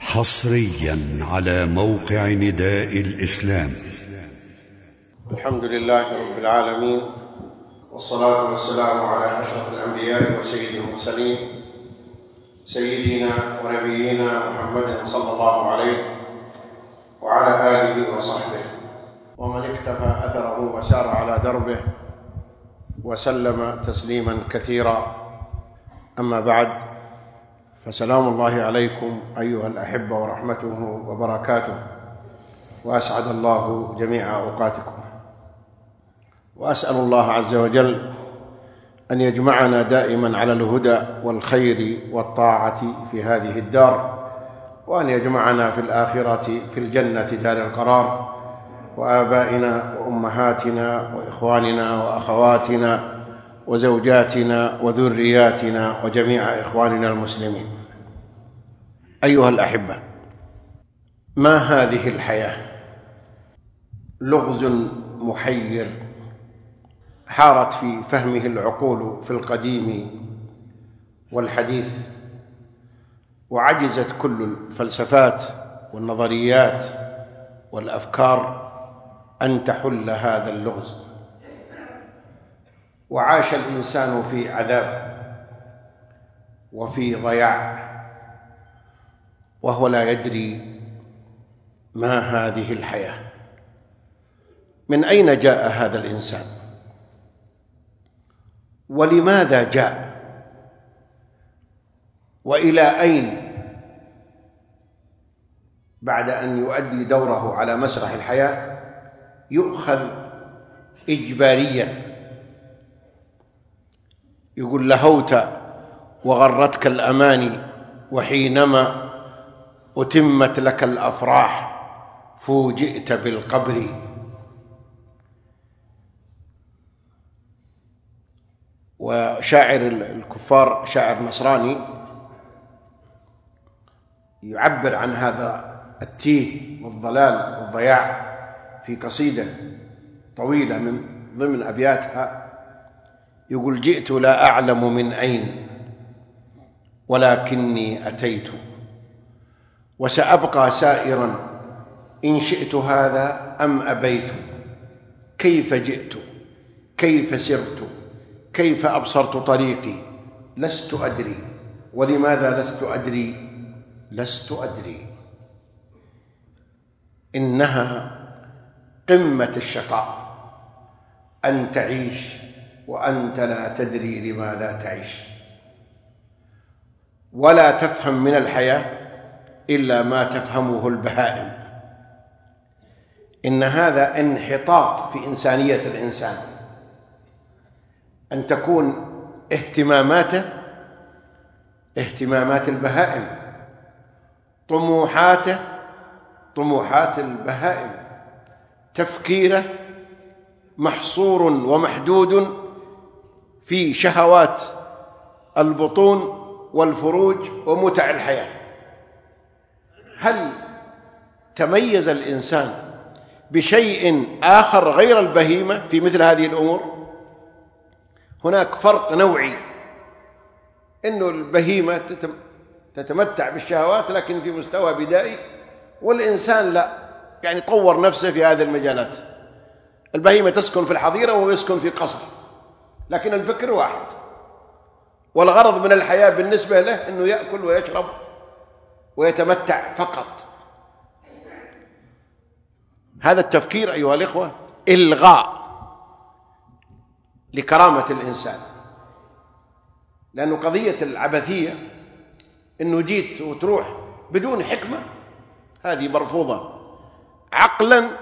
حصريا على موقع نداء الإسلام. الحمد لله رب العالمين، والصلاة والسلام على أشرف الأنبياء وسيد المرسلين سيدنا ونبينا محمد صلى الله عليه وعلى آله وصحبه ومن اكتفى أثره وسار على دربه وسلم تسليما كثيرا. أما بعد، فسلام الله عليكم أيها الأحبة ورحمته وبركاته، وأسعد الله جميع أوقاتكم، وأسأل الله عز وجل أن يجمعنا دائما على الهدى والخير والطاعة في هذه الدار، وأن يجمعنا في الآخرة في الجنة دار القرار، وآبائنا وأمهاتنا وإخواننا وأخواتنا وزوجاتنا وذرياتنا وجميع إخواننا المسلمين. أيها الأحبة، ما هذه الحياة؟ لغز محير حارت في فهمه العقول في القديم والحديث، وعجزت كل الفلسفات والنظريات والأفكار أن تحل هذا اللغز، وعاش الإنسان في عذاب وفي ضياع وهو لا يدري ما هذه الحياة. من أين جاء هذا الإنسان؟ ولماذا جاء؟ وإلى أين بعد أن يؤدي دوره على مسرح الحياة يؤخذ إجباريا؟ يقول: لهوت وغرتك الأماني، وحينما أتمت لك الأفراح فوجئت بالقبر. وشاعر الكفار، شاعر نصراني، يعبر عن هذا التيه والضلال والضياع في قصيدة طويلة من ضمن أبياتها، يقول: جئت لا أعلم من أين ولكني أتيت، وسأبقى سائرا إن شئت هذا أم أبيت. كيف جئت؟ كيف سرت؟ كيف أبصرت طريقي؟ لست أدري. ولماذا لست أدري؟ لست أدري. إنها قمة الشقاء أن تعيش وأنت لا تدري لماذا تعيش، ولا تفهم من الحياة إلا ما تفهمه البهائم. إن هذا انحطاط في إنسانية الإنسان، أن تكون اهتماماته اهتمامات البهائم، طموحاته طموحات البهائم، تفكيره محصور ومحدود في شهوات البطون والفروج ومتع الحياة. هل تميز الإنسان بشيء آخر غير البهيمة في مثل هذه الأمور؟ هناك فرق نوعي، إنه البهيمة تتمتع بالشهوات لكن في مستوى بدائي، والإنسان لا، يعني طور نفسه في هذه المجالات. البهيمة تسكن في الحظيرة وهو يسكن في قصر، لكن الفكر واحد، والغرض من الحياة بالنسبة له أنه يأكل ويشرب ويتمتع فقط. هذا التفكير أيها الإخوة إلغاء لكرامة الإنسان، لأنه قضية العبثية أنه جيت وتروح بدون حكمة هذه مرفوضة عقلا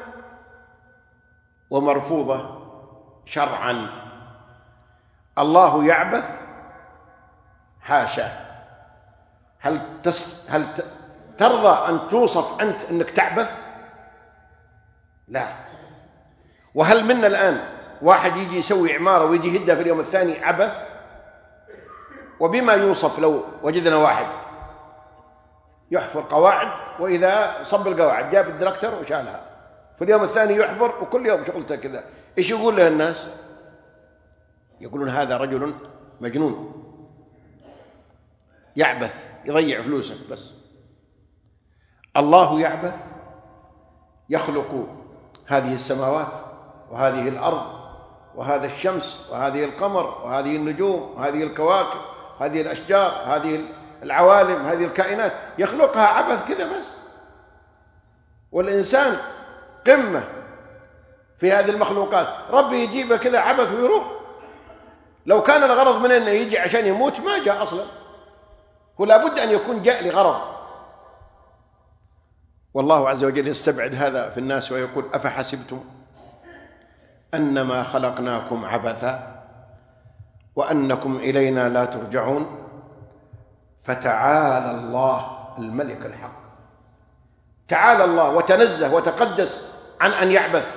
ومرفوضة شرعا. الله يعبث؟ حاشا. هل ترضى أن توصف أنت أنك تعبث؟ لا. وهل منا الآن واحد يجي يسوي عمارة ويجي يهدها في اليوم الثاني عبث؟ وبما يوصف لو وجدنا واحد يحفر قواعد، وإذا صب القواعد جاب الدركتر وشالها، في اليوم الثاني يحفر وكل يوم شغلته كذا، إيش يقول له الناس؟ يقولون هذا رجل مجنون، يعبث، يضيع فلوسه بس. الله يعبث يخلق هذه السماوات وهذه الأرض وهذا الشمس وهذه القمر وهذه النجوم وهذه الكواكب هذه الأشجار هذه العوالم هذه الكائنات، يخلقها عبث كذا بس. والإنسان قمة في هذه المخلوقات، ربي يجيبه كذا عبث ويروح. لو كان الغرض منه أنه يجي عشان يموت ما جاء أصلا، ولا بد أن يكون جاء لغرض. والله عز وجل يستبعد هذا في الناس ويقول أفحسبتم أنما خلقناكم عبثا وأنكم إلينا لا ترجعون فتعالى الله الملك الحق. تعالى الله وتنزه وتقدس عن أن يعبث.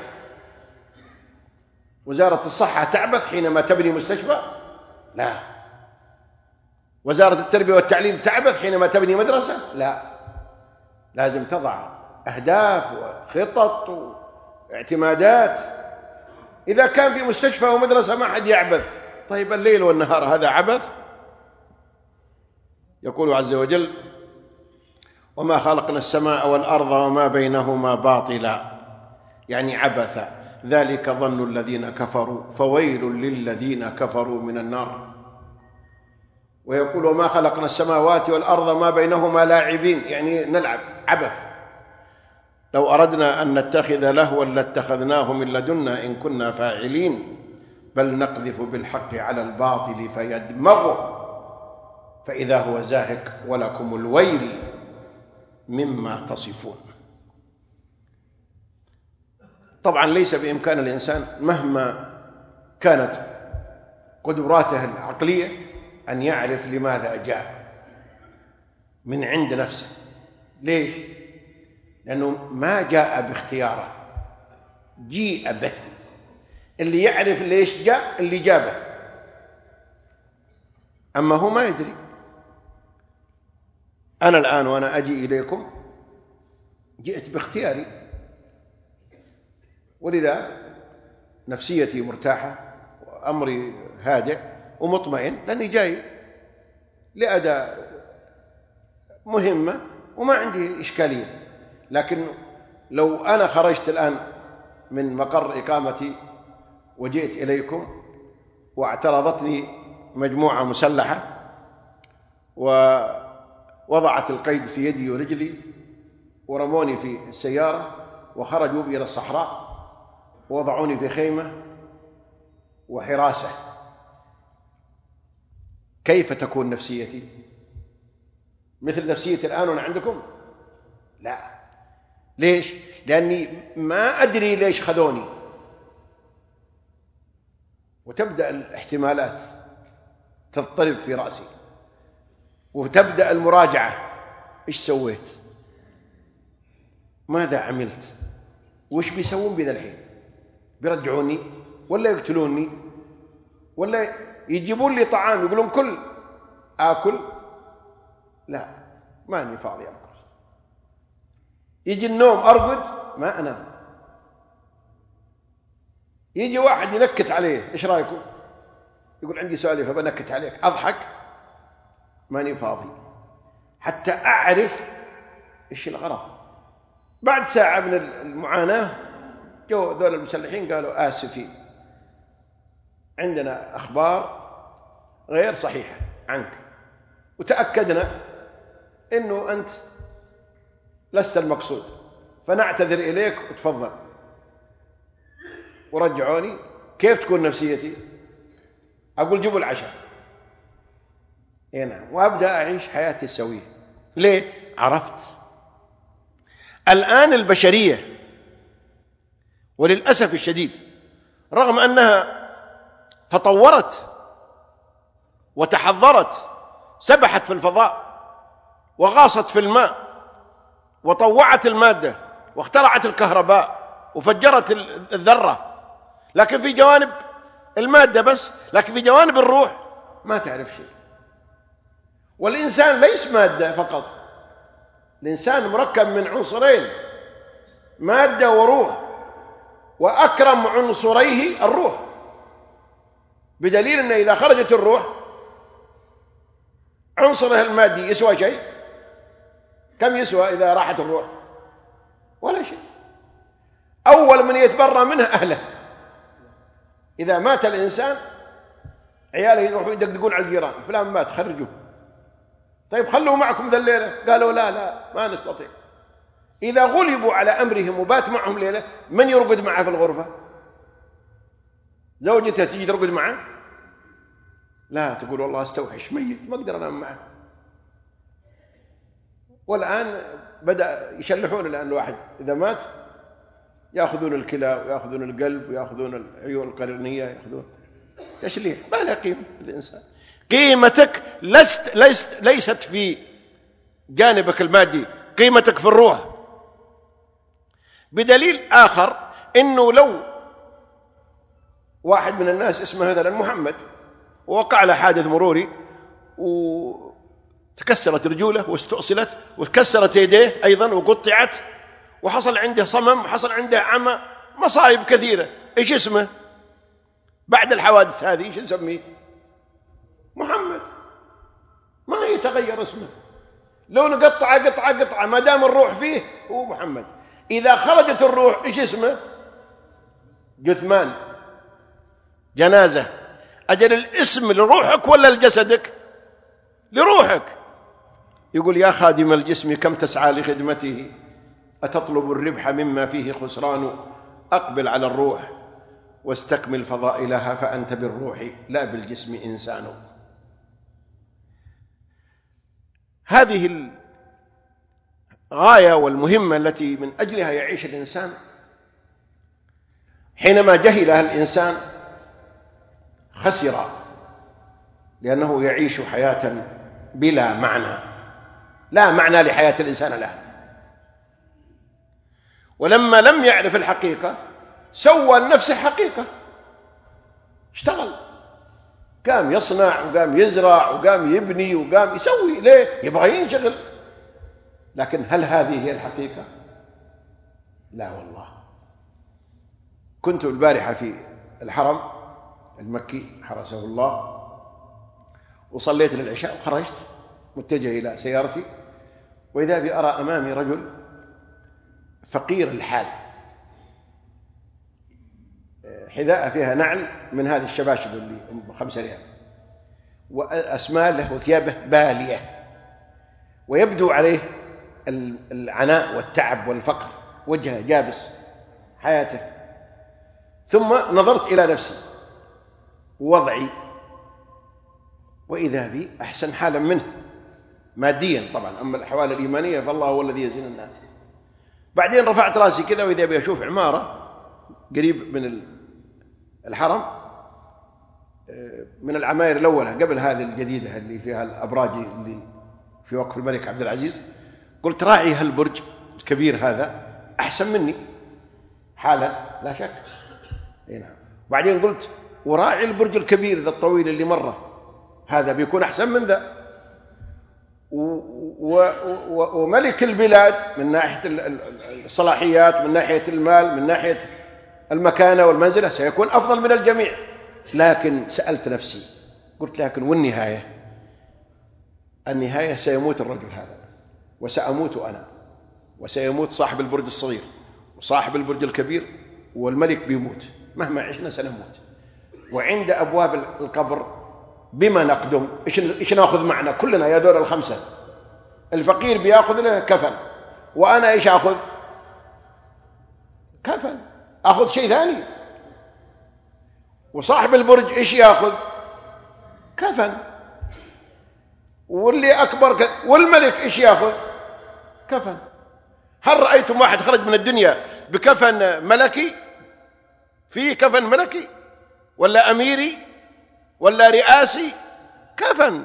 وزارة الصحة تعبث حينما تبني مستشفى؟ لا. وزارة التربية والتعليم تعبث حينما تبني مدرسة؟ لا. لازم تضع أهداف وخطط واعتمادات. إذا كان في مستشفى ومدرسة ما حد يعبث، طيب الليل والنهار هذا عبث؟ يقول عز وجل وما خلقنا السماء والأرض وما بينهما باطلا، يعني عبثا، ذلك ظن الذين كفروا فويل للذين كفروا من النار. ويقول وما خلقنا السماوات والأرض ما بينهما لاعبين، يعني نلعب عبث. لو أردنا أن نتخذ لهوا لاتخذناه من لدنا إن كنا فاعلين بل نقذف بالحق على الباطل فيدمغه فإذا هو زاهق ولكم الويل مما تصفون. طبعا ليس بإمكان الإنسان مهما كانت قدراته العقلية أن يعرف لماذا جاء من عند نفسه. ليش؟ لأنه ما جاء باختياره، جيء به. اللي يعرف ليش جاء اللي جابه، أما هو ما يدري. أنا الآن وأنا أجي إليكم جئت باختياري، ولذا نفسيتي مرتاحة وأمري هادئ ومطمئن، لأني جاي لأداء مهمة وما عندي إشكالية. لكن لو أنا خرجت الآن من مقر إقامتي وجئت إليكم واعترضتني مجموعة مسلحة ووضعت القيد في يدي ورجلي ورموني في السيارة وخرجوا بي إلى الصحراء ووضعوني في خيمة وحراسة، كيف تكون نفسيتي؟ مثل نفسيتي الآن وأنا عندكم؟ لا. ليش؟ لأني ما أدري ليش خذوني. وتبدأ الاحتمالات تضطرب في رأسي، وتبدأ المراجعة. إيش سويت؟ ماذا عملت؟ وإيش بيسوون بذا الحين؟ بيرجعوني ولا يقتلوني ولا يجيبون لي طعام يقولون كل آكل؟ لا، ماني فاضي أكل. يجي النوم أرقد ما أنام. يجي واحد ينكت عليه، إيش رأيكم؟ يقول عندي سؤال فبنكت عليك، أضحك، ماني فاضي حتى أعرف إيش الغرض. بعد ساعة من المعاناة جو ذول المسلحين قالوا آسفين، عندنا أخبار غير صحيحة عنك وتأكدنا إنه أنت لست المقصود، فنعتذر إليك وتفضل. ورجعوني. كيف تكون نفسيتي؟ أقول جيبوا العشاء. إيه نعم. وأبدأ أعيش حياتي السوية. ليه؟ عرفت. الآن البشرية وللأسف الشديد رغم أنها تطورت وتحضرت، سبحت في الفضاء وغاصت في الماء وطوعت المادة واخترعت الكهرباء وفجرت الذرة، لكن في جوانب المادة بس، لكن في جوانب الروح ما تعرف شيء. والإنسان ليس مادة فقط، الإنسان مركب من عنصرين، مادة وروح، وأكرم عنصريه الروح، بدليل أن إذا خرجت الروح عنصرها المادي يسوى شيء؟ كم يسوى إذا راحت الروح؟ ولا شيء. أول من يتبرى منه أهله. إذا مات الإنسان عياله يروحوا يدقدقون على الجيران، فلان مات خرجوه. طيب خلوه معكم ذا الليلة، قالوا لا ما نستطيع. إذا غلبوا على أمرهم وبات معهم ليلة، من يرقد معه في الغرفة؟ زوجته تيجي ترقد معه؟ لا، تقول والله استوحش ميت ما أقدر أنام معه. والآن بدأ يشلحون الآن الواحد إذا مات يأخذون الكلى ويأخذون القلب ويأخذون العيون القرنية، يأخذون تشليح. ما له قيمة الإنسان. قيمتك ليست في جانبك المادي، قيمتك في الروح. بدليل آخر إنه لو واحد من الناس اسمه مثلا محمد ووقع له حادث مروري وتكسرت رجوله واستؤصلت وتكسرت يديه أيضا وقطعت وحصل عنده صمم وحصل عنده عمى، مصائب كثيرة، إيش اسمه بعد الحوادث هذه؟ إيش نسميه؟ محمد. ما يتغير اسمه، لو نقطع قطعة ما دام الروح فيه هو محمد. إذا خرجت الروح إيش اسمه؟ جثمان، جنازة. أجل الاسم لروحك ولا لجسدك؟ لروحك. يقول يا خادم الجسم كم تسعى لخدمته، أتطلب الربح مما فيه خسران، أقبل على الروح واستكمل فضائلها، فأنت بالروح لا بالجسم إنسان. هذه الغاية والمهمة التي من أجلها يعيش الإنسان. حينما جهلها الإنسان خسر، لأنه يعيش حياة بلا معنى، لا معنى لحياة الإنسان لها. ولما لم يعرف الحقيقة سوى لنفسه حقيقة، اشتغل، قام يصنع وقام يزرع وقام يبني وقام يسوي. ليه؟ يبغى ينشغل. لكن هل هذه هي الحقيقة؟ لا والله. كنت البارحة في الحرم المكي حرسه الله، وصليت للعشاء وخرجت متجه إلى سيارتي، وإذا بي أرى أمامي رجل فقير الحال، حذاء فيها نعل من هذه الشباشب اللي 5 ريال، وأسماله وثيابه بالية، ويبدو عليه العناء والتعب والفقر، وجهه جابس حياته. ثم نظرت إلى نفسي ووضعي، وإذا بي أحسن حالا منه ماديا طبعا، أما الأحوال الإيمانية فالله هو الذي يزين الناس. بعدين رفعت راسي كذا، وإذا بي أشوف عمارة قريب من الحرم، من العماير الأولى قبل هذه الجديدة اللي فيها الأبراج اللي في وقف الملك عبد العزيز. قلت راعي هالبرج الكبير هذا أحسن مني حالا لا شك. نعم. بعدين قلت وراعي البرج الكبير ذا الطويل اللي مرة هذا بيكون أحسن من ذا، وملك البلاد من ناحية الصلاحيات، من ناحية المال، من ناحية المكانة والمنزلة سيكون أفضل من الجميع. لكن سألت نفسي قلت لكن والنهاية؟ النهاية سيموت الرجل هذا، وسأموت أنا، وسيموت صاحب البرج الصغير وصاحب البرج الكبير، والملك بيموت، مهما عشنا سنموت. وعند أبواب القبر بما نقدم؟ إيش نأخذ معنا كلنا يا ذول ال5؟ الفقير بيأخذ له كفن، وأنا إيش أخذ؟ كفن، أخذ شيء ثاني. وصاحب البرج إيش يأخذ؟ كفن. واللي أكبر والملك إيش يأخذ؟ كفن. هل رأيتم واحد خرج من الدنيا بكفن ملكي؟ فيه كفن ملكي ولا أميري ولا رئاسي؟ كفن.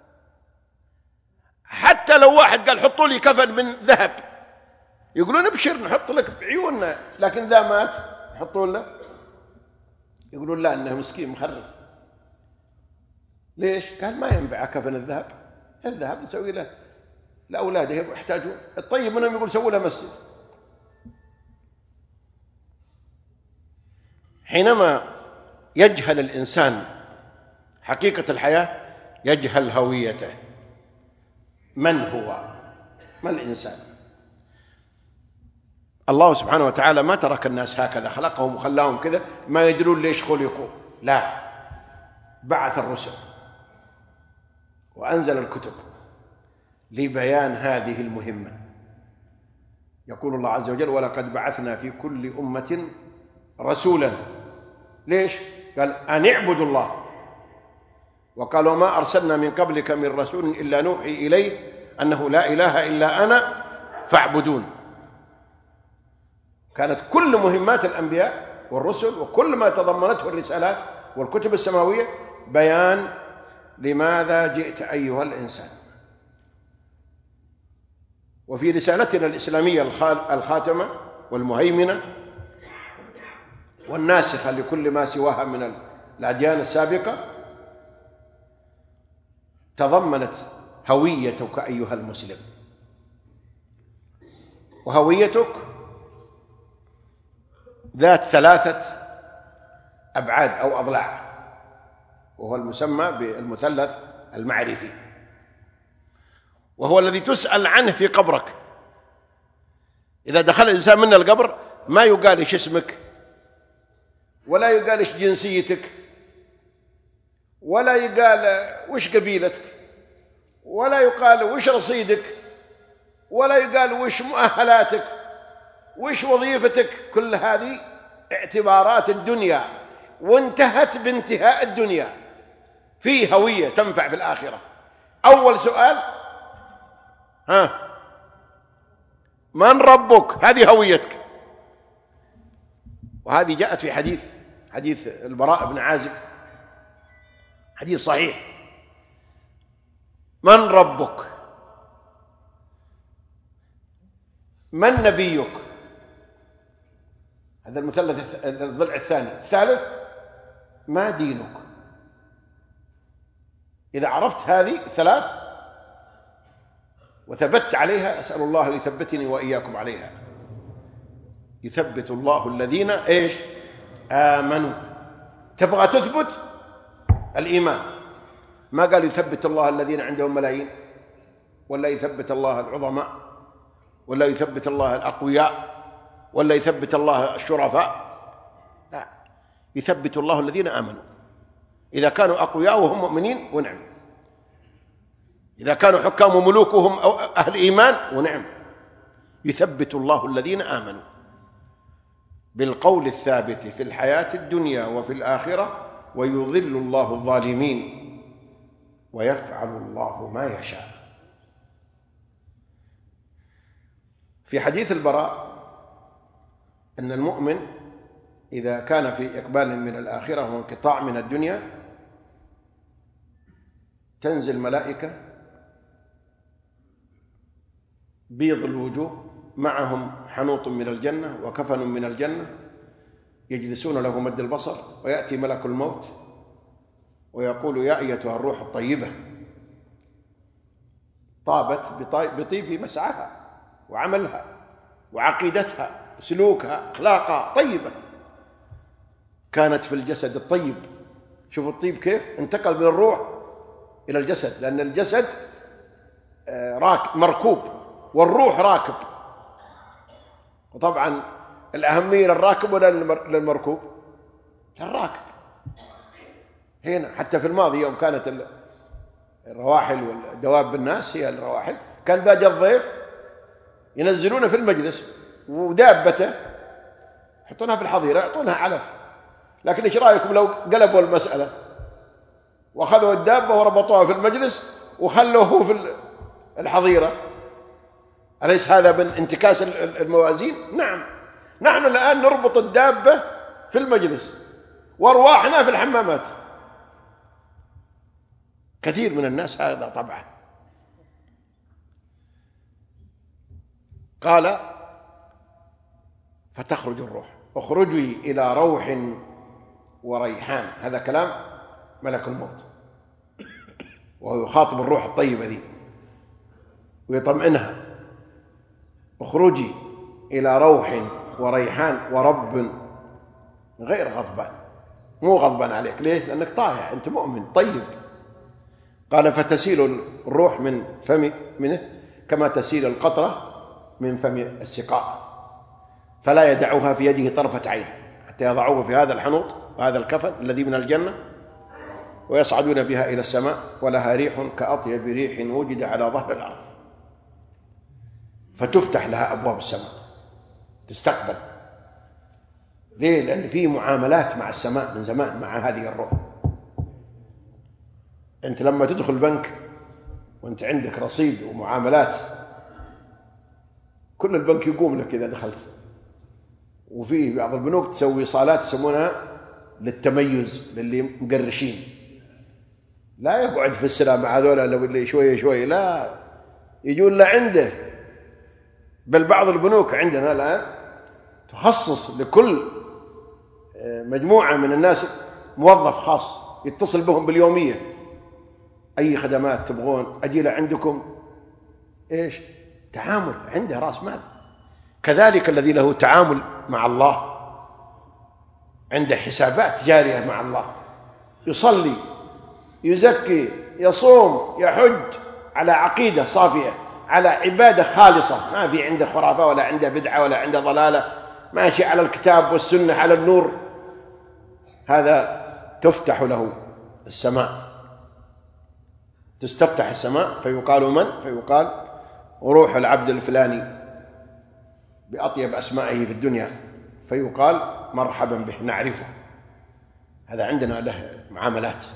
حتى لو واحد قال حطوا لي كفن من ذهب، يقولون ابشر نحط لك بعيوننا، لكن ذا مات يحطون له، يقولون لا انه مسكين مخرف. ليش؟ قال ما ينفع كفن الذهب، الذهب نسوي له لاولاده يحتاجون. الطيب منهم يقول سووا له مسجد. حينما يجهل الانسان حقيقة الحياة يجهل هويته، من هو، ما الإنسان. الله سبحانه وتعالى ما ترك الناس هكذا، خلقهم وخلاهم كذا ما يدرون ليش خلقوا، لا، بعث الرسل وأنزل الكتب لبيان هذه المهمة. يقول الله عز وجل: ولقد بعثنا في كل أمة رسولا. ليش؟ قال أن اعبدوا الله، وقال وما أرسلنا من قبلك من رسول إلا نوحي إليه أنه لا إله إلا أنا فاعبدون. كانت كل مهمات الأنبياء والرسل وكل ما تضمنته الرسالات والكتب السماوية بيان لماذا جئت أيها الإنسان. وفي رسالتنا الإسلامية الخاتمة والمهيمنة والناسخة لكل ما سواها من الأديان السابقة تضمنت هويتك أيها المسلم. وهويتك ذات 3 أبعاد أو أضلاع، وهو المسمى بالمثلث المعرفي، وهو الذي تسأل عنه في قبرك. إذا دخل الإنسان منا القبر ما يقال إيش اسمك، ولا يقال إيش جنسيتك، ولا يقال وش قبيلتك، ولا يقال وش رصيدك، ولا يقال وش مؤهلاتك، وش وظيفتك. كل هذه اعتبارات الدنيا، وانتهت بانتهاء الدنيا. في هوية تنفع في الآخرة. أول سؤال: من ربك؟ هذه هويتك. وهذه جاءت في حديث البراء بن عازب، حديث صحيح: من ربك؟ من نبيك؟ هذا المثلث الضلع الثاني. الثالث: ما دينك؟ إذا عرفت هذه 3 وثبت عليها، أسأل الله أن يثبتني وإياكم عليها. يثبت الله الذين إيش؟ آمنوا. تبغى تثبت الإيمان، ما قال يثبت الله الذين عندهم ملايين، ولا يثبت الله العظماء، ولا يثبت الله الأقوياء، ولا يثبت الله الشرفاء. لا، يثبت الله الذين آمنوا. إذا كانوا أقوياء وهم مؤمنين ونعم، إذا كانوا حكام وملوك وهم أهل إيمان ونعم. يثبت الله الذين آمنوا بالقول الثابت في الحياة الدنيا وفي الآخرة، ويضل الله الظالمين ويفعل الله ما يشاء. في حديث البراء أن المؤمن إذا كان في إقبال من الآخرة وانقطاع من الدنيا تنزل ملائكة بيض الوجوه معهم حنوط من الجنة وكفن من الجنة، يجلسون له مد البصر، ويأتي ملك الموت ويقول: يا أيتها الروح الطيبة، طابت بطيب مسعاها وعملها وعقيدتها وسلوكها أخلاقها طيبة، كانت في الجسد الطيب. شوفوا الطيب كيف انتقل من الروح إلى الجسد، لأن الجسد مركوب والروح راكب. وطبعا الأهمية للراكب ولا للمركوب؟ للراكب. هنا حتى في الماضي يوم كانت الرواحل والدواب بالناس هي الرواحل، كان إذا جاء الضيف ينزلونه في المجلس ودابته يحطونها في الحظيرة يعطونها علف. لكن ايش رايكم لو قلبوا المسألة واخذوا الدابة وربطوها في المجلس وخلوه في الحظيرة؟ أليس هذا من انتكاس الموازين؟ نعم. نحن الآن نربط الدابة في المجلس وارواحنا في الحمامات. كثير من الناس هذا طبعا. قال: فتخرج الروح، اخرجي إلى روح وريحان. هذا كلام ملك الموت وهو يخاطب الروح الطيبة ذي ويطمئنها: اخرجي إلى روح وريحان ورب غير غضبان. مو غضبان عليك، ليه؟ لأنك طائع، أنت مؤمن طيب. قال: فتسيل الروح من فمه كما تسيل القطرة من فم السقاء، فلا يدعوها في يده طرفة عين حتى يضعوه في هذا الحنوط وهذا الكفن الذي من الجنة، ويصعدون بها إلى السماء، ولها ريح كأطيب ريح وجد على ظهر الأرض، فتفتح لها أبواب السماء تستقبل. ليه؟ لأن في معاملات مع السماء من زمان مع هذه الروح. أنت لما تدخل بنك وأنت عندك رصيد ومعاملات، كل البنك يقوم لك إذا دخلت. وفي بعض البنوك تسوي صالات يسمونها للتميز للي مقرشين، لا يقعد في السلام مع هذولا لو اللي شوية شوية، لا يجون لعنده. بل بعض البنوك عندنا الآن تخصص لكل مجموعة من الناس موظف خاص يتصل بهم باليومية، أي خدمات تبغون أجي عندكم، إيش تعامل عنده رأس مال. كذلك الذي له تعامل مع الله عنده حسابات جارية مع الله، يصلي يزكي يصوم يحج على عقيدة صافية، على عبادة خالصة، ما في عنده خرافة ولا عنده بدعة ولا عنده ضلالة، ماشي على الكتاب والسنة على النور. هذا تفتح له السماء، تستفتح السماء فيقال من؟ فيقال روح العبد الفلاني بأطيب أسمائه في الدنيا، فيقال مرحبا به نعرفه، هذا عندنا له معاملات.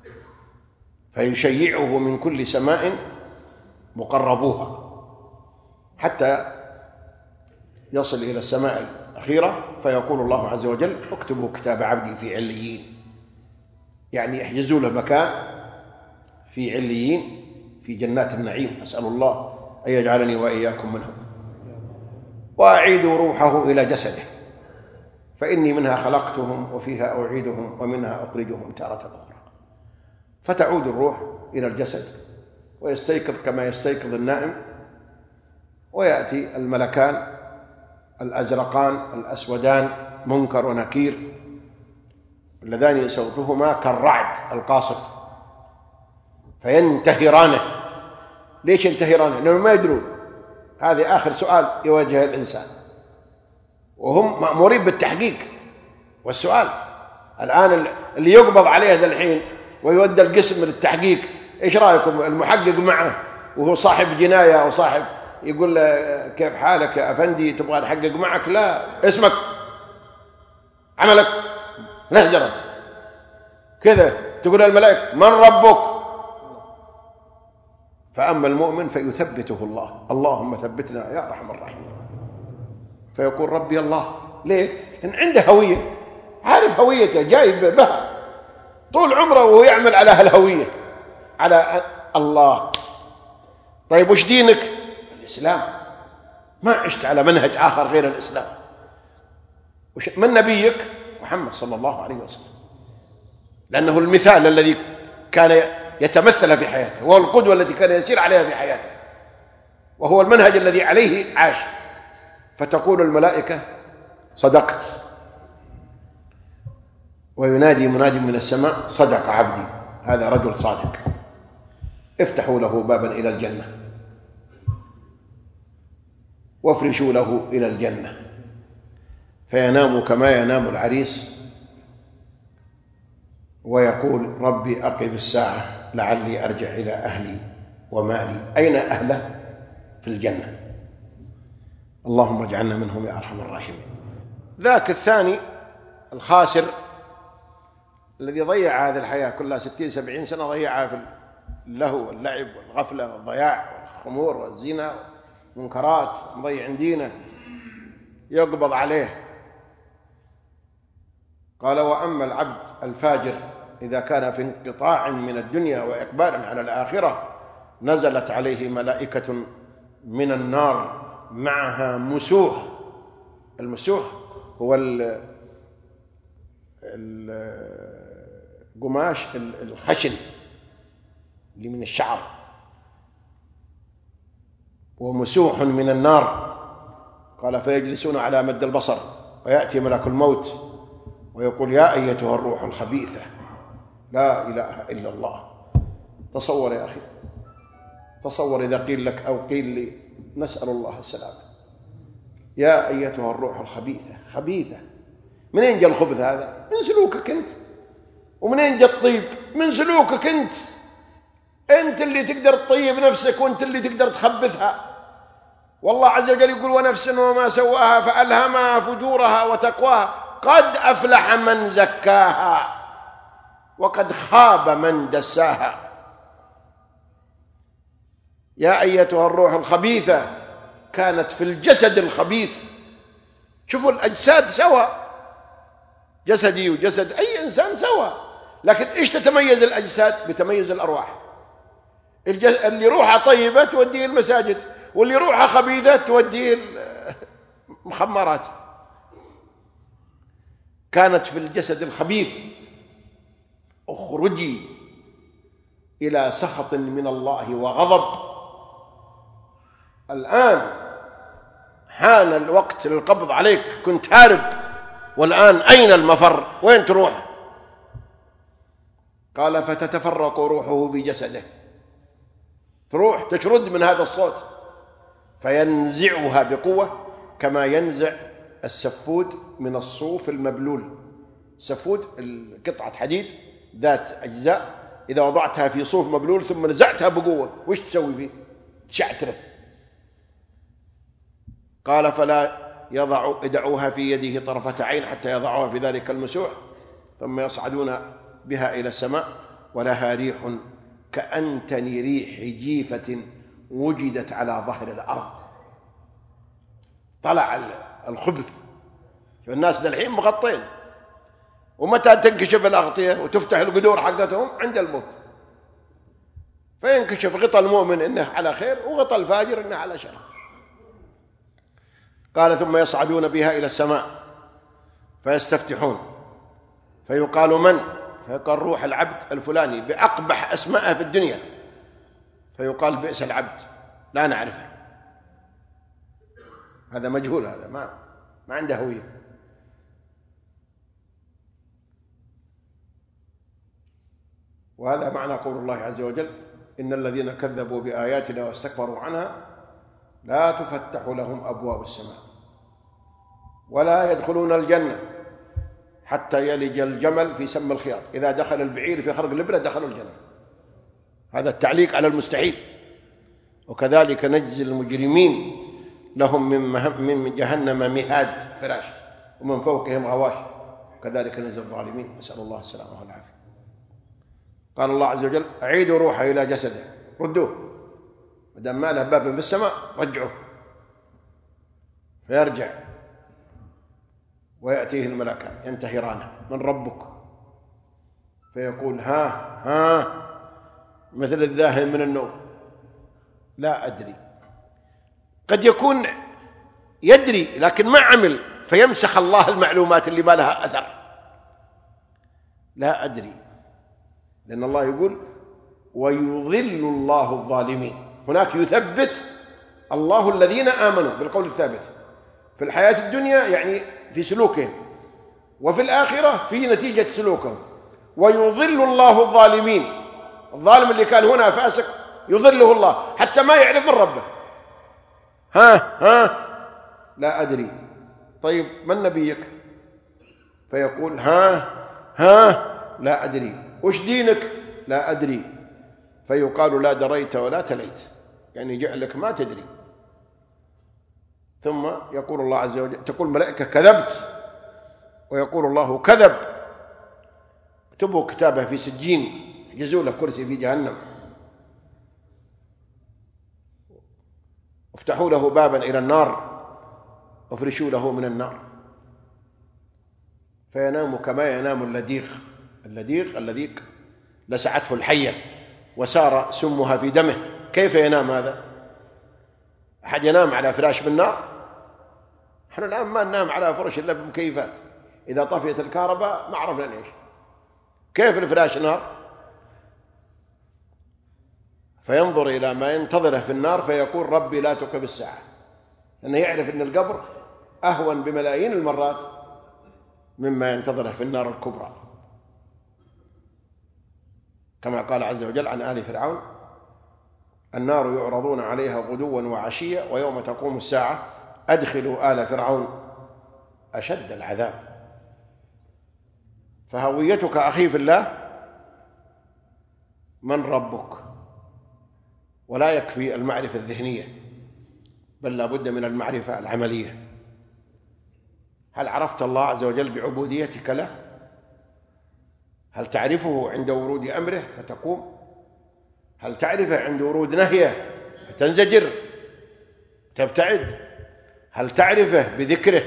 فيشيعه من كل سماء مقربوها حتى يصل إلى السماء الأخيرة، فيقول الله عز وجل اكتبوا كتاب عبدي في عليين، يعني احجزوا له مكان في عليين في جنات النعيم، أسأل الله أن يجعلني وإياكم منهم. وأعيدوا روحه إلى جسده فإني منها خلقتهم وفيها أعيدهم ومنها أخرجهم تارة أخرى. فتعود الروح إلى الجسد ويستيقظ كما يستيقظ النائم، ويأتي الملكان الأزرقان الأسودان منكر ونكير اللذان صوتهما كالرعد القاصف، فينتهرانه. ليش ينتهرانه؟ لأنهم ما يدرون. هذه آخر سؤال يواجه الإنسان، وهم مأمورين بالتحقيق والسؤال. الآن اللي يقبض عليه ذا الحين ويودى القسم للتحقيق، إيش رأيكم؟ المحقق معه وهو صاحب جناية أو صاحب، يقول له كيف حالك يا أفندي، تبغى نحقق معك؟ لا، اسمك، عملك، نهجرك كذا. تقول الملائكة من ربك؟ فأما المؤمن فيثبته الله، اللهم ثبتنا يا أرحم الراحمين، فيقول ربي الله. ليه؟ إن عنده هوية، عارف هويته، جايب بها طول عمره وهو يعمل على هالهوية، على الله. طيب وش دينك؟ الإسلام، ما عشت على منهج آخر غير الإسلام. من نبيك؟ محمد صلى الله عليه وسلم، لأنه المثال الذي كان يتمثل في حياته، وهو القدوة التي كان يسير عليها في حياته، وهو المنهج الذي عليه عاش. فتقول الملائكة صدقت، وينادي منادي من السماء صدق عبدي، هذا رجل صادق، افتحوا له بابا إلى الجنة وافرشوا له إلى الجنة، فينام كما ينام العريس، ويقول ربي أقم الساعة لعلي أرجع إلى أهلي ومالي. أين أهله؟ في الجنة. اللهم اجعلنا منهم يا أرحم الراحمين. ذاك الثاني الخاسر الذي ضيع هذه الحياة كلها 60-70 سنة، ضيعها في اللهو واللعب والغفلة والضياع والخمور والزنا والمنكرات، مضيع دينه، يقبض عليه. قال وأما العبد الفاجر إذا كان في انقطاع من الدنيا وإقبال على الآخرة، نزلت عليه ملائكة من النار معها مسوح. المسوح هو القماش الخشن اللي من الشعر، ومسوح من النار. قال فيجلسون على مد البصر، ويأتي ملك الموت ويقول يا أيتها الروح الخبيثة، لا إله إلا الله. تصور يا أخي، تصور إذا قيل لك أو قيل لي، نسأل الله السلامة، يا أيتها الروح الخبيثة، خبيثة، منين جاء الخبث هذا؟ من سلوكك أنت. ومنين جاء الطيب؟ من سلوكك أنت. أنت اللي تقدر تطيب نفسك، وأنت اللي تقدر تخبثها. والله عز وجل يقول: ونفس وما سواها فألهمها فجورها وتقواها قد أفلح من زكاها وقد خاب من دساها. يا أيتها الروح الخبيثة، كانت في الجسد الخبيث. شوفوا الأجساد سوا، جسدي وجسد أي إنسان سوا، لكن إيش تتميز الأجساد؟ بتميز الأرواح. اللي روحه طيبة توديه المساجد، واللي روحه خبيثة توديه المخمرات. كانت في الجسد الخبيث. اخرجي إلى سخط من الله وغضب. الآن حان الوقت للقبض عليك، كنت هارب، والآن أين المفر؟ وين تروح؟ قال: فتتفرق روحه بجسده، تروح تشرد من هذا الصوت، فينزعها بقوة كما ينزع السفود من الصوف المبلول. سفود قطعة حديد ذات أجزاء، إذا وضعتها في صوف مبلول ثم نزعتها بقوة، وش تسوي فيه؟ تشعتره. قال: فلا يدعوها في يده طرفة عين حتى يضعوها في ذلك المسوح، ثم يصعدون بها إلى السماء، ولها ريح كأنتن ريح جيفة وجدت على ظهر الأرض. طلع الخبث. الناس الحين مغطين، ومتى تنكشف الأغطية وتفتح القدور حقتهم؟ عند الموت. فينكشف غطى المؤمن إنه على خير، وغطى الفاجر إنه على شر. قال: ثم يصعدون بها إلى السماء فيستفتحون، فيقال: من؟ فيقال: روح العبد الفلاني بأقبح أسمائه في الدنيا. فيقال: بئس العبد، لا نعرفه، هذا مجهول، هذا ما عنده هوية. وهذا معنى قول الله عز وجل: إن الذين كذبوا بآياتنا واستكبروا عنها لا تفتح لهم أبواب السماء ولا يدخلون الجنة حتى يلج الجمل في سم الخياط. إذا دخل البعير في خرق الإبرة دخلوا الجنة. هذا التعليق على المستحيل. وكذلك نجزي المجرمين، لهم من جهنم مهاد، فراش، ومن فوقهم غواش، كذلك نجزي الظالمين. نسأل الله السلامة والعافية. قال الله عز وجل: أعيدوا روحه إلى جسده، ردوه، ما دام ما له باب في السماء رجعوه. فيرجع ويأتيه الملكان ينتهرانه: من ربك؟ فيقول: ها مثل الذاهب من النوم، لا أدري. قد يكون يدري لكن ما عمل، فيمسخ الله المعلومات اللي ما لها أثر. لا أدري، لأن الله يقول: ويضل الله الظالمين. هناك يثبت الله الذين آمنوا بالقول الثابت في الحياة الدنيا، يعني في سلوكهم، وفي الآخرة في نتيجة سلوكهم. ويضل الله الظالمين. الظالم اللي كان هنا فاسق يضله الله حتى ما يعرف من ربه. ها لا أدري. طيب من نبيك؟ فيقول: ها لا أدري. وش دينك؟ لا أدري. فيقال: لا دريت ولا تليت، يعني جعلك ما تدري. ثم يقول الله عز وجل، تقول الملائكة: كذبت، ويقول الله: كذب. اكتبوا كتابه في سجين، احجزوا له كرسي في جهنم، افتحوا له بابا إلى النار، وافرشوا له من النار، فينام كما ينام اللديغ الذي لسعته الحية وسار سمها في دمه. كيف ينام هذا؟ أحد ينام على فراش بالنار؟ نحن الآن ما ننام على فرش إلا بمكيفات، إذا طفيت الكهرباء ما عرفنا ليش. كيف الفراش نار؟ فينظر إلى ما ينتظره في النار فيقول: ربي لا تقرب الساعة، لأنه يعرف أن القبر أهون بملايين المرات مما ينتظره في النار الكبرى، كما قال عز وجل عن آل فرعون: النار يعرضون عليها غدوا وعشيا ويوم تقوم الساعة أدخلوا آل فرعون أشد العذاب. فهويتك أخي في الله من ربك، ولا يكفي المعرفة الذهنية، بل لا بد من المعرفة العملية. هل عرفت الله عز وجل بعبوديتك له؟ هل تعرفه عند ورود أمره فتقوم؟ هل تعرفه عند ورود نهيه فتنزجر تبتعد؟ هل تعرفه بذكره؟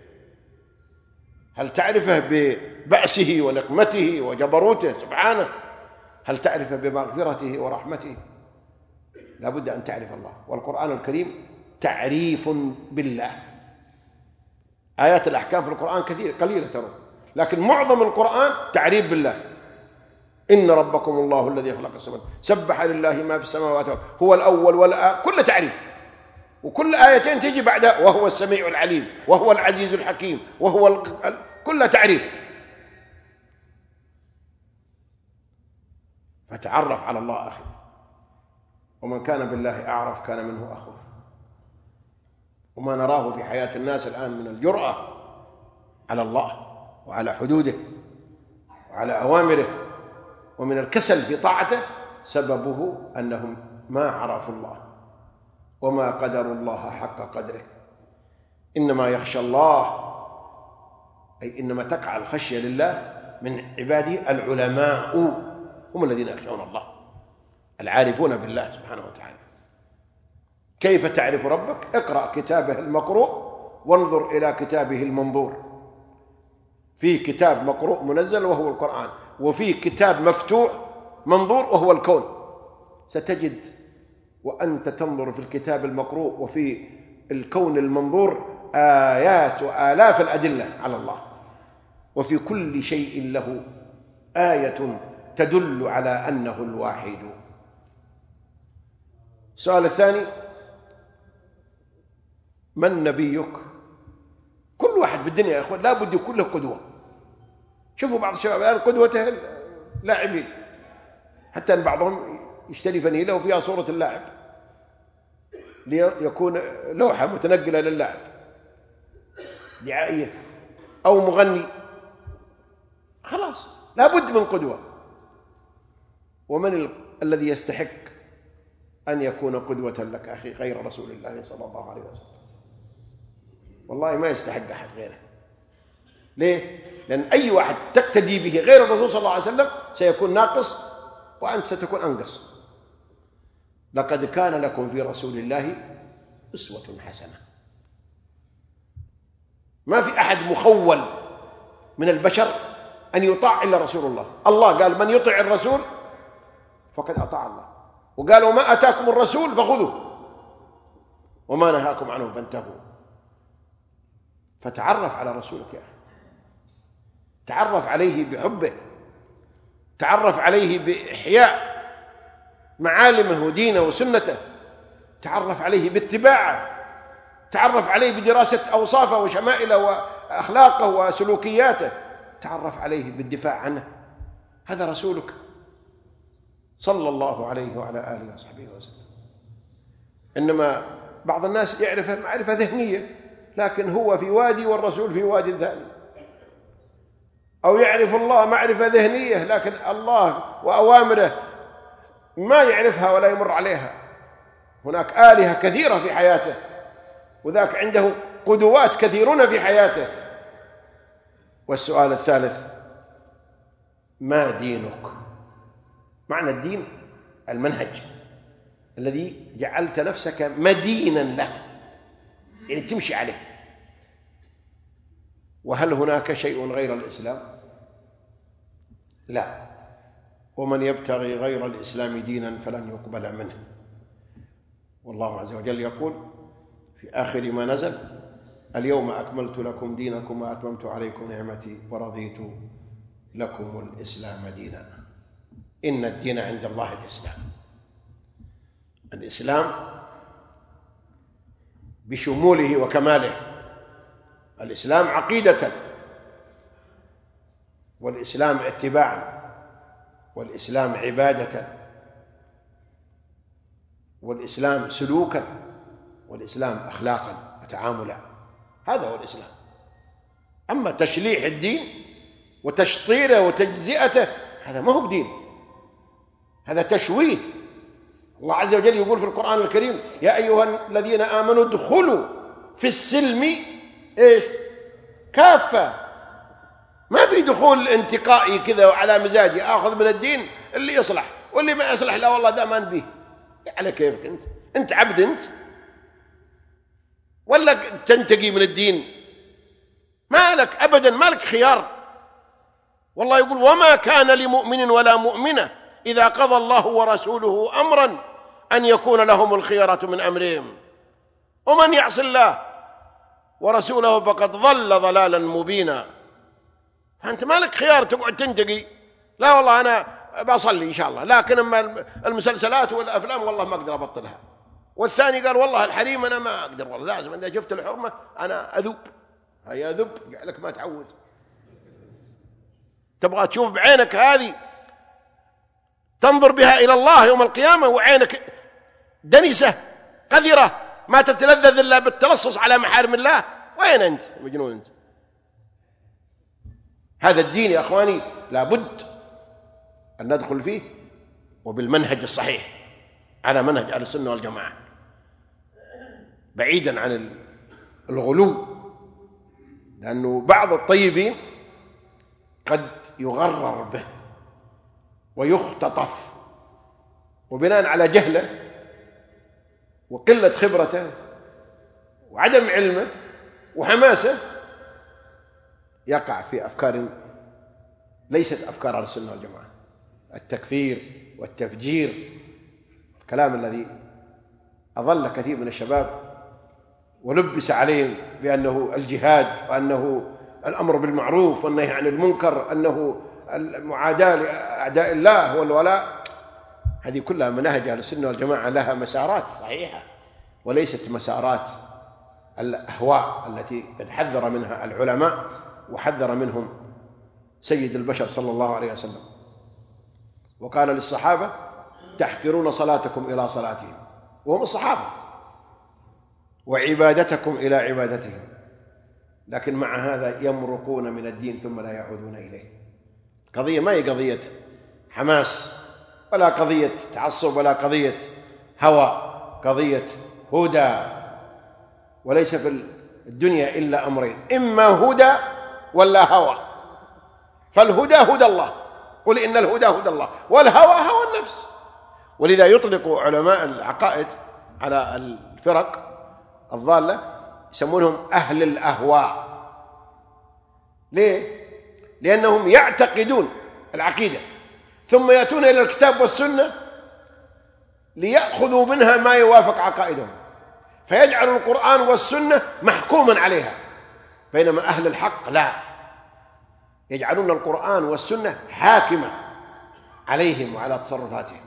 هل تعرفه ببأسه ونقمته وجبروته سبحانه؟ هل تعرفه بمغفرته ورحمته؟ لا بد أن تعرف الله. والقرآن الكريم تعريف بالله. آيات الأحكام في القرآن كثير قليلة ترى، لكن معظم القرآن تعريف بالله. إن ربكم الله الذي خلق السماوات، سبح لله ما في السماوات، هو الأول والآخر، كل تعريف. وكل آيتين تجي بعدها وهو السميع العليم وهو العزيز الحكيم وهو كل تعريف. فتعرف على الله أخي، ومن كان بالله أعرف كان منه أخوف. وما نراه في حياة الناس الآن من الجرأة على الله وعلى حدوده وعلى أوامره، ومن الكسل في طاعته، سببه أنهم ما عرفوا الله وما قدروا الله حق قدره. إنما يخشى الله، أي إنما تقع الخشية لله من عباده العلماء، هم الذين يخشون الله، العارفون بالله سبحانه وتعالى. كيف تعرف ربك؟ اقرأ كتابه المقروء وانظر إلى كتابه المنظور. في كتاب مقروء منزل وهو القرآن، وفي كتاب مفتوح منظور وهو الكون. ستجد وأنت تنظر في الكتاب المقروء وفي الكون المنظور آيات وآلاف الأدلة على الله، وفي كل شيء له آية تدل على أنه الواحد. السؤال الثاني: من نبيك؟ كل واحد في الدنيا يا أخوان لا بد يكون له قدوة. شوفوا بعض الشباب الآن قدوته لاعبين، حتى أن بعضهم يشتري فنيلة وفيها صورة اللاعب ليكون لوحة متنقلة للاعب دعائية، أو مغني. خلاص لا بد من قدوة. ومن الذي يستحق أن يكون قدوة لك أخي غير رسول الله صلى الله عليه وسلم؟ والله ما يستحق أحد غيره. ليه؟ لأن أي واحد تقتدي به غير الرسول صلى الله عليه وسلم سيكون ناقص، وأنت ستكون أنقص. لقد كان لكم في رسول الله أسوة حسنة. ما في أحد مخول من البشر أن يطاع إلا رسول الله. الله قال: من يطع الرسول فقد أطاع الله. وقال: وما أتاكم الرسول فخذوه وما نهاكم عنه فانتهوا. فتعرف على رسولك يا أخي، تعرف عليه بحبه، تعرف عليه بإحياء معالمه ودينه وسنته، تعرف عليه باتباعه، تعرف عليه بدراسة أوصافه وشمائله وأخلاقه وسلوكياته، تعرف عليه بالدفاع عنه. هذا رسولك صلى الله عليه وعلى آله وصحبه وسلم. إنما بعض الناس يعرفه معرفة ذهنية، لكن هو في وادي والرسول في وادي ثاني. أو يعرف الله معرفة ذهنية، لكن الله وأوامره ما يعرفها ولا يمر عليها. هناك آلهة كثيرة في حياته، وذاك عنده قدوات كثيرون في حياته. والسؤال الثالث: ما دينك؟ معنى الدين المنهج الذي جعلت نفسك مدينا له، يعني تمشي عليه. وهل هناك شيء غير الإسلام؟ لا. ومن يبتغي غير الإسلام دينا فلن يقبل منه. والله عز وجل يقول في آخر ما نزل: اليوم أكملت لكم دينكم وأتممت عليكم نعمتي ورضيت لكم الإسلام دينا. إن الدين عند الله الإسلام. الإسلام بشموله وكماله. الإسلام عقيدة، والإسلام اتباعا، والإسلام عبادة، والإسلام سلوكا، والإسلام أخلاقا وتعاملا. هذا هو الإسلام. أما تشليح الدين وتشطيره وتجزئته هذا ما هو بدين، هذا تشويه. الله عز وجل يقول في القرآن الكريم: يا أيها الذين آمنوا ادخلوا في السلم إيش؟ كافة. ما في دخول انتقائي كذا وعلى مزاجي، آخذ من الدين اللي يصلح واللي ما يصلح لا والله ده ما نبيه. على كيفك أنت عبد أنت، ولا تنتقي من الدين؟ ما لك أبدا، ما لك خيار. والله يقول: وما كان لمؤمن ولا مؤمنة إذا قضى الله ورسوله أمرا أن يكون لهم الخيرة من أمرهم ومن يعص الله ورسوله فقد ضل ضلالا مبينا. فأنت ما لك خيار تقعد تنتقي، لا والله أنا بصلي إن شاء الله، لكن أما المسلسلات والأفلام والله ما أقدر أبطلها. والثاني قال: والله الحريم أنا ما أقدر، والله لازم إذا شفت الحرمة أنا أذوب. هيا أذوب لك ما تعود. تبغى تشوف بعينك هذه تنظر بها إلى الله يوم القيامة وعينك دنسة قذرة ما تتلذذ إلا بالتلصص على محارم الله؟ وين أنت مجنون أنت؟ هذا الدين يا أخواني لابد أن ندخل فيه وبالمنهج الصحيح، على منهج أهل السنة والجماعة، بعيدا عن الغلو. لأنه بعض الطيبين قد يغرر به ويختطف، وبناء على جهله وقلة خبرته وعدم علمه وحماسه يقع في أفكار ليست أفكار أهل السنة والجماعة، التكفير والتفجير، الكلام الذي أضل كثير من الشباب ولبس عليهم بأنه الجهاد، وأنه الأمر بالمعروف والنهي عن المنكر، أنه المعاداة لأعداء الله والولاء. هذه كلها مناهج أهل السنة والجماعة لها مسارات صحيحة، وليست مسارات الأهواء التي قد حذر منها العلماء وحذر منهم سيد البشر صلى الله عليه وسلم. وقال للصحابة: تحقرون صلاتكم إلى صلاتهم، وهم الصحابة، وعبادتكم إلى عبادتهم، لكن مع هذا يمرقون من الدين ثم لا يعودون إليه. قضية ما هي قضية حماس ولا قضية تعصب ولا قضية هوى، قضية هدى. وليس في الدنيا إلا أمرين: إما هدى ولا هوى. فالهدى هدى الله، قل إن الهدى هدى الله، والهوى هوى النفس. ولذا يطلق علماء العقائد على الفرق الضالة يسمونهم أهل الأهواء. ليه؟ لأنهم يعتقدون العقيدة ثم يأتون إلى الكتاب والسنة ليأخذوا منها ما يوافق عقائدهم، فيجعل القرآن والسنة محكوما عليها، بينما أهل الحق لا، يجعلون القرآن والسنة حاكمة عليهم وعلى تصرفاتهم.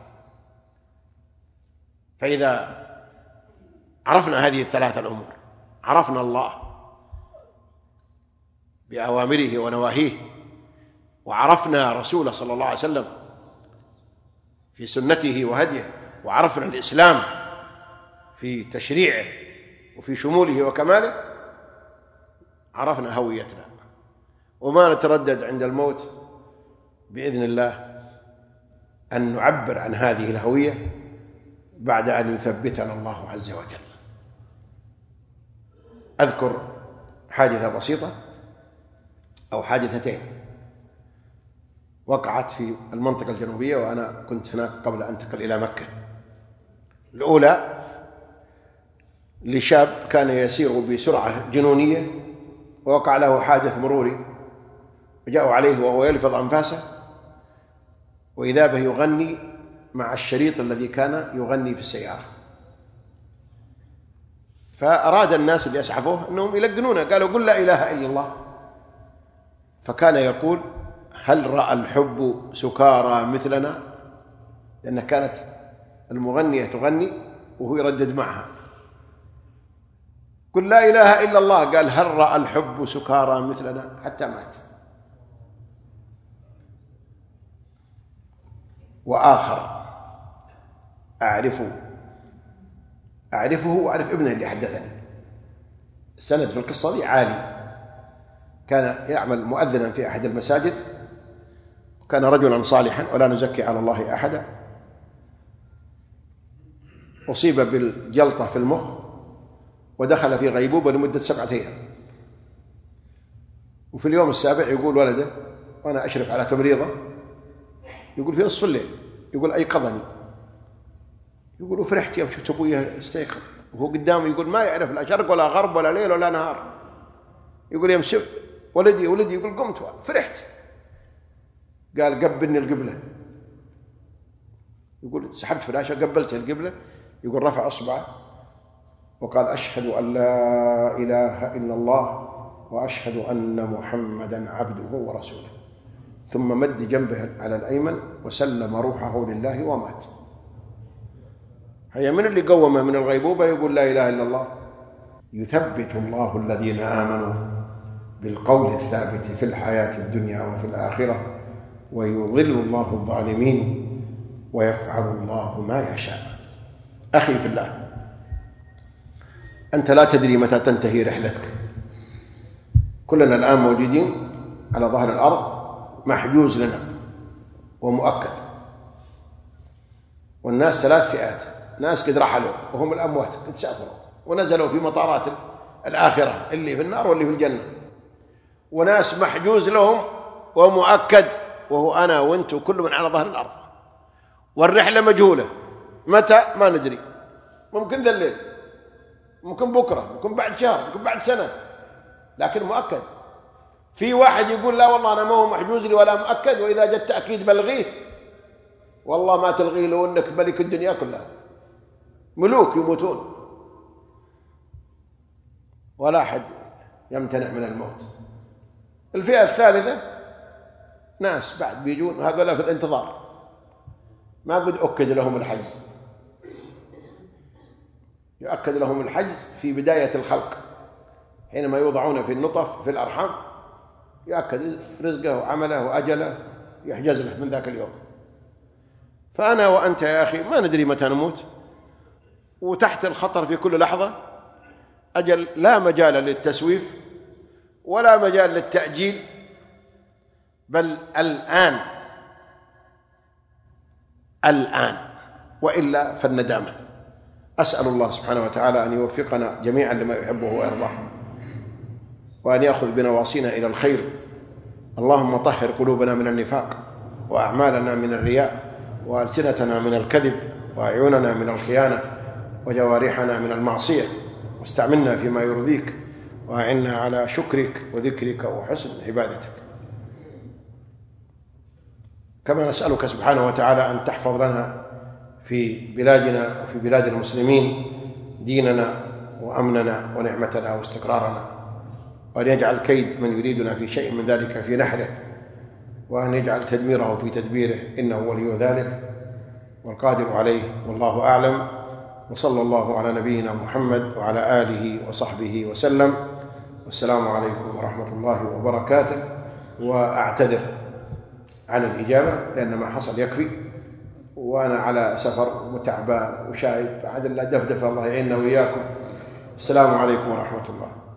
فإذا عرفنا هذه الثلاثة الأمور، عرفنا الله بأوامره ونواهيه، وعرفنا رسوله صلى الله عليه وسلم في سنته وهديه، وعرفنا الإسلام في تشريعه وفي شموله وكماله، عرفنا هويتنا، وما نتردد عند الموت بإذن الله أن نعبر عن هذه الهوية بعد أن يثبتنا الله عز وجل. أذكر حادثة بسيطة أو حادثتين وقعت في المنطقة الجنوبية وأنا كنت هناك قبل أن أنتقل إلى مكة. الأولى لشاب كان يسير بسرعة جنونية ووقع له حادث مروري، وجاءوا عليه وهو يلفظ أنفاسه، وإذا به يغني مع الشريط الذي كان يغني في السيارة. فأراد الناس اللي يسعفوه أنهم يلقنونه، قالوا: قل لا إله إلا الله. فكان يقول: هل رأى الحب سكارى مثلنا؟ لأن كانت المغنية تغني وهو يردد معها: قل لا إله إلا الله. قال: هل رأى الحب سكارى مثلنا؟ حتى مات. وآخر أعرف أعرفه وأعرف ابنه اللي حدثني. السند في القصة دي عالي. كان يعمل مؤذنا في أحد المساجد، كان رجلا صالحا ولا نزكي على الله أحدا. أصيب بالجلطة في المخ ودخل في غيبوبة لمدة 7 أيام. وفي اليوم السابع يقول ولده وأنا أشرف على تمريضه، يقول في نصف الليل يقول أيقظني، يقول وفرحت يوم شفت أبوي استيقظ وهو قدامه، يقول ما يعرف لا شرق ولا غرب ولا ليل ولا نهار. يقول يوم شفت ولدي يقول قمت فرحت. قال قبلني القبلة. يقول سحبت فلاشة قبلت القبلة. يقول رفع أصبعه وقال أشهد أن لا إله إلا الله وأشهد أن محمدا عبده ورسوله، ثم مد جنبه على الأيمن وسلم روحه لله ومات. هيا من اللي قومه من الغيبوبة يقول لا إله إلا الله. يثبت الله الذين آمنوا بالقول الثابت في الحياة الدنيا وفي الآخرة ويضل الله الظالمين ويفعل الله ما يشاء. أخي في الله، أنت لا تدري متى تنتهي رحلتك. كلنا الآن موجودين على ظهر الأرض، محجوز لنا ومؤكد. والناس 3 فئات: ناس قد رحلوا وهم الأموات قد سافروا ونزلوا في مطارات الآخرة اللي في النار واللي في الجنة، وناس محجوز لهم ومؤكد وهو أنا وأنت وكل من على ظهر الأرض، والرحلة مجهولة متى ما ندري. ممكن ذا الليل، ممكن بكرة، ممكن بعد شهر، ممكن بعد سنة، لكن مؤكد. في واحد يقول لا والله أنا ما هو محجوز لي ولا مؤكد، وإذا جاء التأكيد بلغيه. والله ما تلغيه لو أنك ملك الدنيا كلها. ملوك يموتون ولا أحد يمتنع من الموت. الفئة الثالثة ناس بعد بيجون، هذولا في الانتظار، ما قد أكد لهم الحجز. يؤكد لهم الحجز في بداية الخلق، حينما يوضعون في النطف في الأرحام يؤكد رزقه وعمله وأجله، يحجز له من ذاك اليوم. فأنا وأنت يا أخي ما ندري متى نموت، وتحت الخطر في كل لحظة. أجل لا مجال للتسويف ولا مجال للتأجيل، بل الآن وإلا فالندامة. أسأل الله سبحانه وتعالى أن يوفقنا جميعا لما يحبه ويرضاه، وأن يأخذ بنواصينا إلى الخير. اللهم طهر قلوبنا من النفاق، وأعمالنا من الرياء، وألسنتنا من الكذب، وأعيننا من الخيانة، وجوارحنا من المعصية، واستعملنا فيما يرضيك، وأعنا على شكرك وذكرك وحسن عبادتك. كما نسألك سبحانه وتعالى أن تحفظ لنا في بلادنا وفي بلاد المسلمين ديننا وأمننا ونعمتنا واستقرارنا، وأن يجعل كيد من يريدنا في شيء من ذلك في نحره، وأن يجعل تدميره في تدبيره، إنه ولي ذلك والقادر عليه، والله أعلم. وصلى الله على نبينا محمد وعلى آله وصحبه وسلم، والسلام عليكم ورحمة الله وبركاته. وأعتذر عن الإجابة لأن ما حصل يكفي، وأنا على سفر وتعبان وشايب، عاد الله دفدف، الله يعيننا وإياكم. السلام عليكم ورحمة الله.